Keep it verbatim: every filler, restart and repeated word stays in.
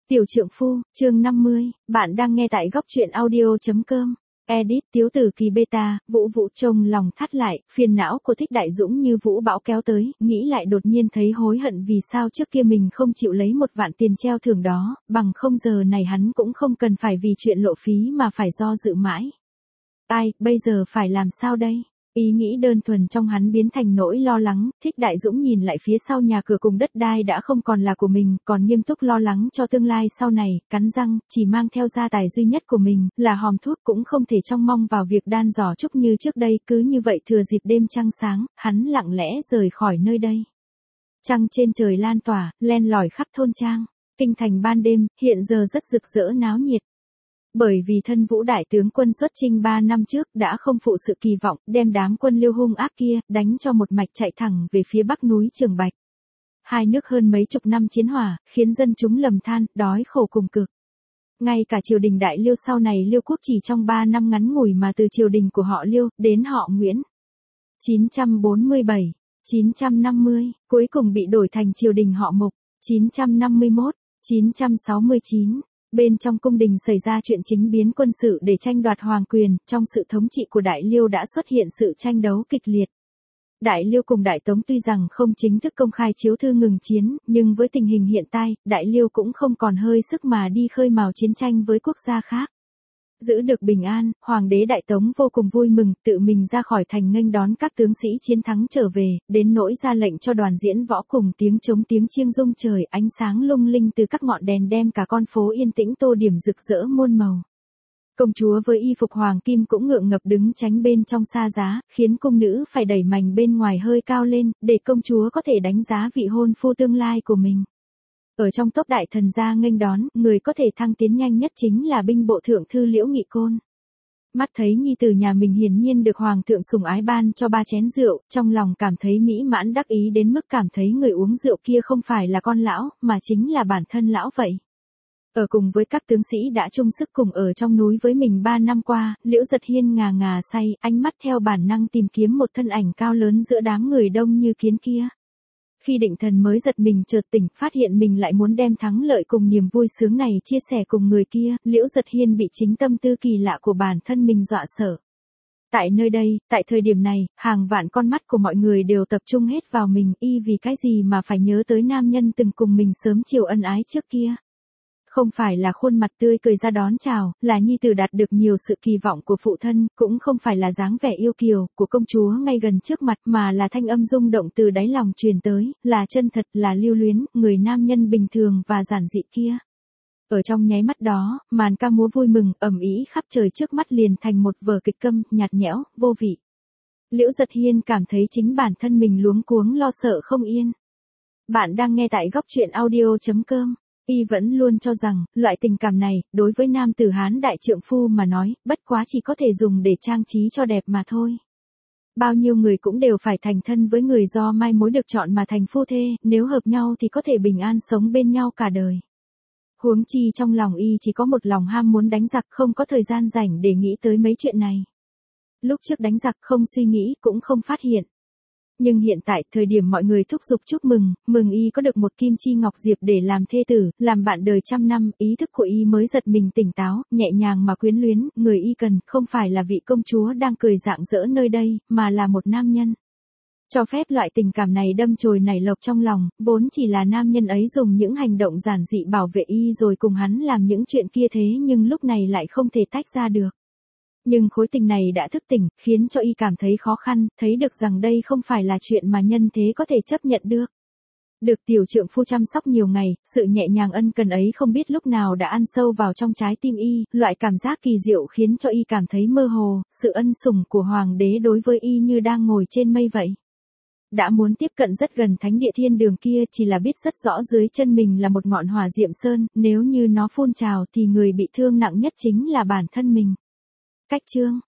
Tiểu trượng phu, chương năm mươi, bạn đang nghe tại góc truyện audio.com. Edit Tiếu Tử Kỳ Beta, Vũ Vũ trông lòng thắt lại, phiền não của Thích Đại Dũng như vũ bão kéo tới, nghĩ lại đột nhiên thấy hối hận vì sao trước kia mình không chịu lấy một vạn tiền treo thưởng đó, bằng không giờ này hắn cũng không cần phải vì chuyện lộ phí mà phải do dự mãi. Ai, bây giờ phải làm sao đây? Ý nghĩ đơn thuần trong hắn biến thành nỗi lo lắng, Thích Đại Dũng nhìn lại phía sau nhà cửa cùng đất đai đã không còn là của mình, còn nghiêm túc lo lắng cho tương lai sau này, cắn răng, chỉ mang theo gia tài duy nhất của mình, là hòm thuốc cũng không thể trông mong vào việc đan giỏ trúc như trước đây, cứ như vậy thừa dịp đêm trăng sáng, hắn lặng lẽ rời khỏi nơi đây. Trăng trên trời lan tỏa, len lỏi khắp thôn trang, kinh thành ban đêm, hiện giờ rất rực rỡ náo nhiệt. Bởi vì thân Vũ đại tướng quân xuất chinh ba năm trước đã không phụ sự kỳ vọng, đem đám quân Liêu hung ác kia, đánh cho một mạch chạy thẳng về phía bắc núi Trường Bạch. Hai nước hơn mấy chục năm chiến hỏa, khiến dân chúng lầm than, đói khổ cùng cực. Ngay cả triều đình Đại Liêu sau này Liêu quốc chỉ trong ba năm ngắn ngủi mà từ triều đình của họ Liêu, đến họ Nguyễn. chín trăm bốn mươi bảy, chín trăm năm mươi, cuối cùng bị đổi thành triều đình họ Mục. chín trăm năm mươi mốt, chín trăm sáu mươi chín. Bên trong cung đình xảy ra chuyện chính biến quân sự để tranh đoạt hoàng quyền, trong sự thống trị của Đại Liêu đã xuất hiện sự tranh đấu kịch liệt. Đại Liêu cùng Đại Tống tuy rằng không chính thức công khai chiếu thư ngừng chiến, nhưng với tình hình hiện tại, Đại Liêu cũng không còn hơi sức mà đi khơi mào chiến tranh với quốc gia khác. Giữ được bình an, Hoàng đế Đại Tống vô cùng vui mừng, tự mình ra khỏi thành nghênh đón các tướng sĩ chiến thắng trở về, đến nỗi ra lệnh cho đoàn diễn võ cùng tiếng trống tiếng chiêng rung trời, ánh sáng lung linh từ các ngọn đèn đem cả con phố yên tĩnh tô điểm rực rỡ muôn màu. Công chúa với y phục hoàng kim cũng ngượng ngập đứng tránh bên trong xa giá, khiến cung nữ phải đẩy mảnh bên ngoài hơi cao lên, để công chúa có thể đánh giá vị hôn phu tương lai của mình. Ở trong tốc đại thần gia nghênh đón, người có thể thăng tiến nhanh nhất chính là binh bộ thượng thư Liễu Nghị Côn. Mắt thấy nhi tử nhà mình hiển nhiên được hoàng thượng sủng ái ban cho ba chén rượu, trong lòng cảm thấy mỹ mãn đắc ý đến mức cảm thấy người uống rượu kia không phải là con lão, mà chính là bản thân lão vậy. Ở cùng với các tướng sĩ đã chung sức cùng ở trong núi với mình ba năm qua, Liễu Giật Hiên ngà ngà say, ánh mắt theo bản năng tìm kiếm một thân ảnh cao lớn giữa đám người đông như kiến kia. Khi định thần mới giật mình chợt tỉnh, phát hiện mình lại muốn đem thắng lợi cùng niềm vui sướng này chia sẻ cùng người kia, Liễu Giật Hiên bị chính tâm tư kỳ lạ của bản thân mình dọa sợ. Tại nơi đây, tại thời điểm này, hàng vạn con mắt của mọi người đều tập trung hết vào mình, y vì cái gì mà phải nhớ tới nam nhân từng cùng mình sớm chiều ân ái trước kia. Không phải là khuôn mặt tươi cười ra đón chào, là nhi tử đạt được nhiều sự kỳ vọng của phụ thân, cũng không phải là dáng vẻ yêu kiều của công chúa ngay gần trước mặt, mà là thanh âm rung động từ đáy lòng truyền tới, là chân thật, là lưu luyến, người nam nhân bình thường và giản dị kia. Ở trong nháy mắt đó, màn ca múa vui mừng, ầm ĩ khắp trời trước mắt liền thành một vở kịch câm, nhạt nhẽo, vô vị. Liễu Giật Hiên cảm thấy chính bản thân mình luống cuống lo sợ không yên. Bạn đang nghe tại góc truyện audio.com. Y vẫn luôn cho rằng, loại tình cảm này, đối với nam tử Hán đại trượng phu mà nói, bất quá chỉ có thể dùng để trang trí cho đẹp mà thôi. Bao nhiêu người cũng đều phải thành thân với người do mai mối được chọn mà thành phu thê, nếu hợp nhau thì có thể bình an sống bên nhau cả đời. Huống chi trong lòng Y chỉ có một lòng ham muốn đánh giặc, không có thời gian rảnh để nghĩ tới mấy chuyện này. Lúc trước đánh giặc không suy nghĩ cũng không phát hiện. Nhưng hiện tại, thời điểm mọi người thúc giục chúc mừng, mừng Y có được một kim chi ngọc diệp để làm thê tử, làm bạn đời trăm năm, ý thức của Y mới giật mình tỉnh táo, nhẹ nhàng mà quyến luyến, người Y cần, không phải là vị công chúa đang cười rạng rỡ nơi đây, mà là một nam nhân. Cho phép loại tình cảm này đâm chồi nảy lộc trong lòng, vốn chỉ là nam nhân ấy dùng những hành động giản dị bảo vệ Y rồi cùng hắn làm những chuyện kia thế nhưng lúc này lại không thể tách ra được. Nhưng khối tình này đã thức tỉnh, khiến cho Y cảm thấy khó khăn, thấy được rằng đây không phải là chuyện mà nhân thế có thể chấp nhận được. Được tiểu trượng phu chăm sóc nhiều ngày, sự nhẹ nhàng ân cần ấy không biết lúc nào đã ăn sâu vào trong trái tim Y, loại cảm giác kỳ diệu khiến cho Y cảm thấy mơ hồ, sự ân sủng của hoàng đế đối với Y như đang ngồi trên mây vậy. Đã muốn tiếp cận rất gần thánh địa thiên đường kia chỉ là biết rất rõ dưới chân mình là một ngọn hỏa diệm sơn, nếu như nó phun trào thì người bị thương nặng nhất chính là bản thân mình. Cách chương